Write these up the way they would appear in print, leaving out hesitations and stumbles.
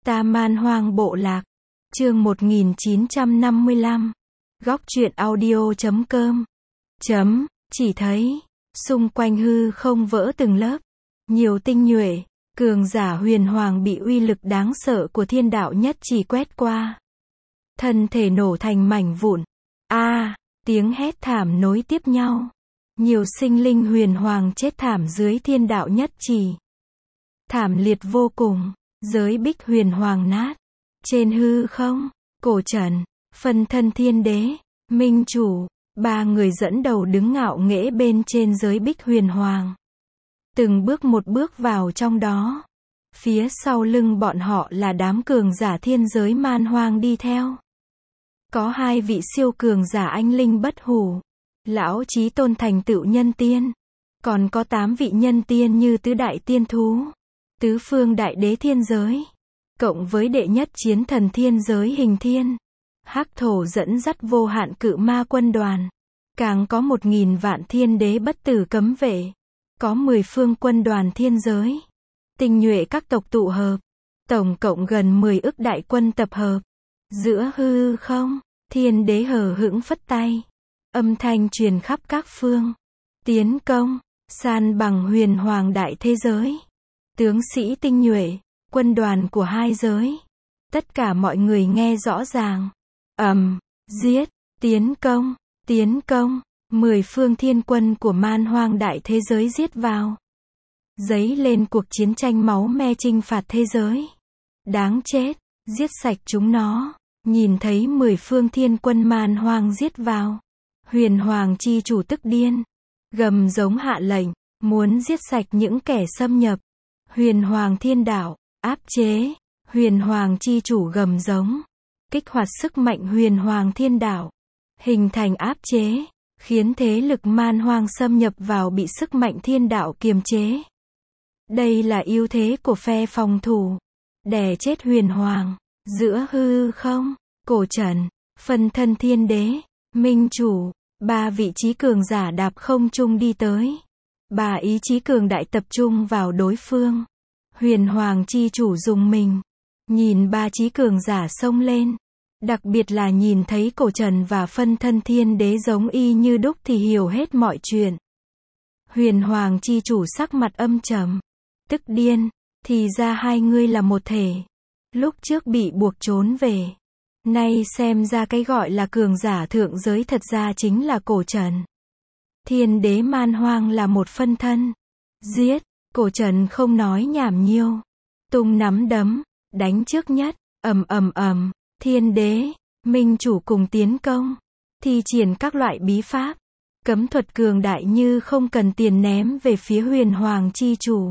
Ta Man Hoang Bộ Lạc. Chương 1955. Góc truyện audio.com. Chỉ thấy, xung quanh hư không vỡ từng lớp. Nhiều tinh nhuệ, cường giả huyền hoàng bị uy lực đáng sợ của thiên đạo nhất chỉ quét qua. Thân thể nổ thành mảnh vụn. Tiếng hét thảm nối tiếp nhau. Nhiều sinh linh huyền hoàng chết thảm dưới thiên đạo nhất chỉ. Thảm liệt vô cùng, giới bích huyền hoàng nát. Trên hư không, Cổ Trần, phân thân thiên đế, minh chủ, ba người dẫn đầu đứng ngạo nghễ bên trên giới bích huyền hoàng. Từng bước một bước vào trong đó. Phía sau lưng bọn họ là đám cường giả thiên giới man hoang đi theo. Có 2 vị siêu cường giả anh linh bất hủ. Lão Chí Tôn thành tựu nhân tiên. Còn có 8 vị nhân tiên như tứ đại tiên thú, tứ phương đại đế thiên giới, cộng với đệ nhất chiến thần thiên giới Hình Thiên. Hắc Thổ dẫn dắt vô hạn cự ma quân đoàn. Càng có 1000 vạn thiên đế bất tử cấm vệ. Có 10 phương quân đoàn thiên giới. Tinh nhuệ các tộc tụ hợp. Tổng cộng gần 10 ức đại quân tập hợp. Giữa hư không, thiên đế hờ hững phất tay. Âm thanh truyền khắp các phương. Tiến công, san bằng huyền hoàng đại thế giới. Tướng sĩ tinh nhuệ, quân đoàn của 2 giới. Tất cả mọi người nghe rõ ràng. Giết, tiến công, 10 phương thiên quân của man hoang đại thế giới giết vào. Dấy lên cuộc chiến tranh máu me chinh phạt thế giới. Đáng chết, giết sạch chúng nó. Nhìn thấy 10 phương thiên quân man hoang giết vào. Huyền hoàng chi chủ tức điên. Gầm giống hạ lệnh, muốn giết sạch những kẻ xâm nhập. Huyền hoàng thiên đạo, áp chế. Huyền hoàng chi chủ gầm giống. Kích hoạt sức mạnh huyền hoàng thiên đạo. Hình thành áp chế. Khiến thế lực man hoang xâm nhập vào bị sức mạnh thiên đạo kiềm chế. Đây là ưu thế của phe phòng thủ. Đè chết huyền hoàng. Giữa hư không, Cổ Trần, phân thân thiên đế, minh chủ, 3 vị trí cường giả đạp không trung đi tới. 3 ý chí cường đại tập trung vào đối phương. Huyền hoàng chi chủ dùng mình. Nhìn 3 trí cường giả xông lên. Đặc biệt là nhìn thấy Cổ Trần và phân thân thiên đế giống y như đúc thì hiểu hết mọi chuyện. Huyền hoàng chi chủ sắc mặt âm trầm. Tức điên, thì ra 2 ngươi là một thể. Lúc trước bị buộc trốn về. Nay xem ra cái gọi là cường giả thượng giới thật ra chính là Cổ Trần. Thiên đế man hoang là một phân thân. Giết, Cổ Trần không nói nhảm nhiêu. Tung nắm đấm, đánh trước nhất, ầm. Thiên đế, minh chủ cùng tiến công. Thi triển các loại bí pháp. Cấm thuật cường đại như không cần tiền ném về phía huyền hoàng chi chủ.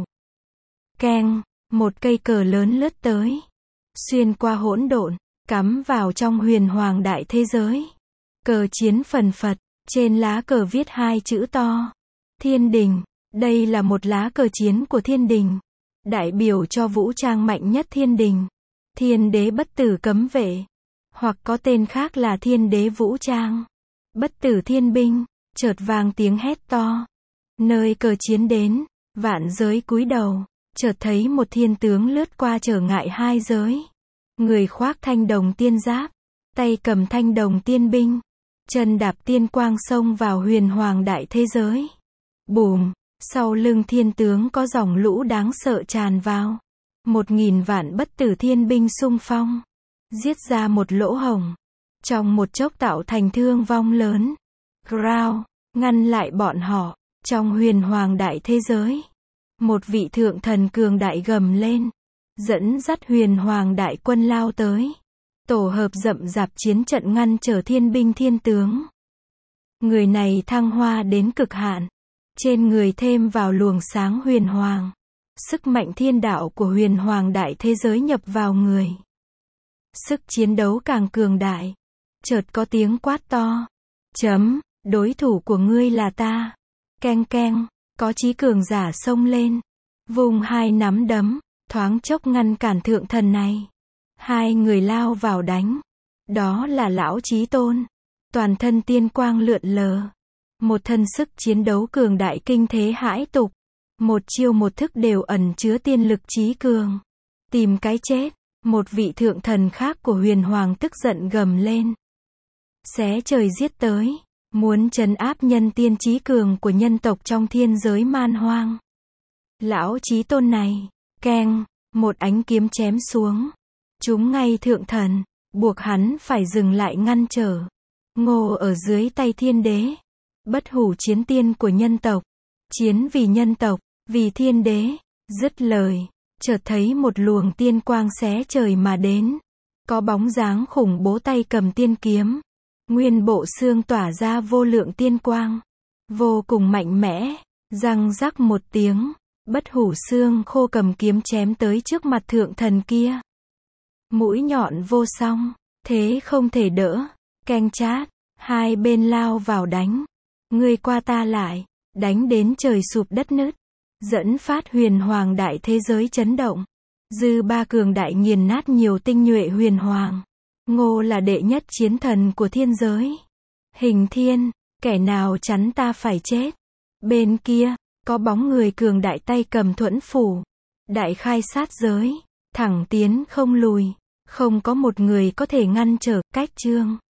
Keng, một cây cờ lớn lướt tới. Xuyên qua hỗn độn, cắm vào trong huyền hoàng đại thế giới. Cờ chiến phần phật, trên lá cờ viết 2 chữ to. Thiên đình, đây là một lá cờ chiến của thiên đình. Đại biểu cho vũ trang mạnh nhất thiên đình. Thiên đế bất tử cấm vệ. Hoặc có tên khác là thiên đế vũ trang. Bất tử thiên binh, chợt vang tiếng hét to. Nơi cờ chiến đến, vạn giới cúi đầu. Chợt thấy một thiên tướng lướt qua trở ngại 2 giới. Người khoác thanh đồng tiên giáp, tay cầm thanh đồng tiên binh, chân đạp tiên quang xông vào huyền hoàng đại thế giới. Bùm, sau lưng thiên tướng có dòng lũ đáng sợ tràn vào. 1000 vạn bất tử thiên binh xung phong, giết ra một lỗ hổng. Trong một chốc tạo thành thương vong lớn. Ground, ngăn lại bọn họ, trong huyền hoàng đại thế giới. Một vị thượng thần cường đại gầm lên. Dẫn dắt huyền hoàng đại quân lao tới. Tổ hợp rậm rạp chiến trận ngăn trở thiên binh thiên tướng. Người này thăng hoa đến cực hạn. Trên người thêm vào luồng sáng huyền hoàng. Sức mạnh thiên đạo của huyền hoàng đại thế giới nhập vào người. Sức chiến đấu càng cường đại. Chợt có tiếng quát to. Đối thủ của ngươi là ta. Keng, có chí cường giả xông lên. Vùng 2 nắm đấm. Thoáng chốc ngăn cản thượng thần này. 2 người lao vào đánh. Đó là Lão Chí Tôn. Toàn thân tiên quang lượn lờ. Một thân sức chiến đấu cường đại kinh thế hãi tục. Một chiêu một thức đều ẩn chứa tiên lực trí cường. Tìm cái chết. Một vị thượng thần khác của huyền hoàng tức giận gầm lên. Xé trời giết tới, muốn trấn áp nhân tiên chí cường của nhân tộc trong thiên giới man hoang. Lão chí tôn này, keng, một ánh kiếm chém xuống. Trúng ngay thượng thần, buộc hắn phải dừng lại ngăn trở. Ngô ở dưới tay thiên đế. Bất hủ chiến tiên của nhân tộc. Chiến vì nhân tộc, vì thiên đế. Dứt lời, chợt thấy một luồng tiên quang xé trời mà đến. Có bóng dáng khủng bố tay cầm tiên kiếm. Nguyên bộ xương tỏa ra vô lượng tiên quang. Vô cùng mạnh mẽ. Răng rắc một tiếng. Bất hủ xương khô cầm kiếm chém tới trước mặt thượng thần kia. Mũi nhọn vô song. Thế không thể đỡ. Keng chát. Hai bên lao vào đánh. Ngươi qua ta lại. Đánh đến trời sụp đất nứt. Dẫn phát huyền hoàng đại thế giới chấn động. Dư ba cường đại nghiền nát nhiều tinh nhuệ huyền hoàng. Ngô là đệ nhất chiến thần của thiên giới. Hình thiên, kẻ nào chắn ta phải chết. Bên kia, có bóng người cường đại tay cầm thuẫn phủ. Đại khai sát giới, thẳng tiến không lùi. Không có một người có thể ngăn trở. Cách chương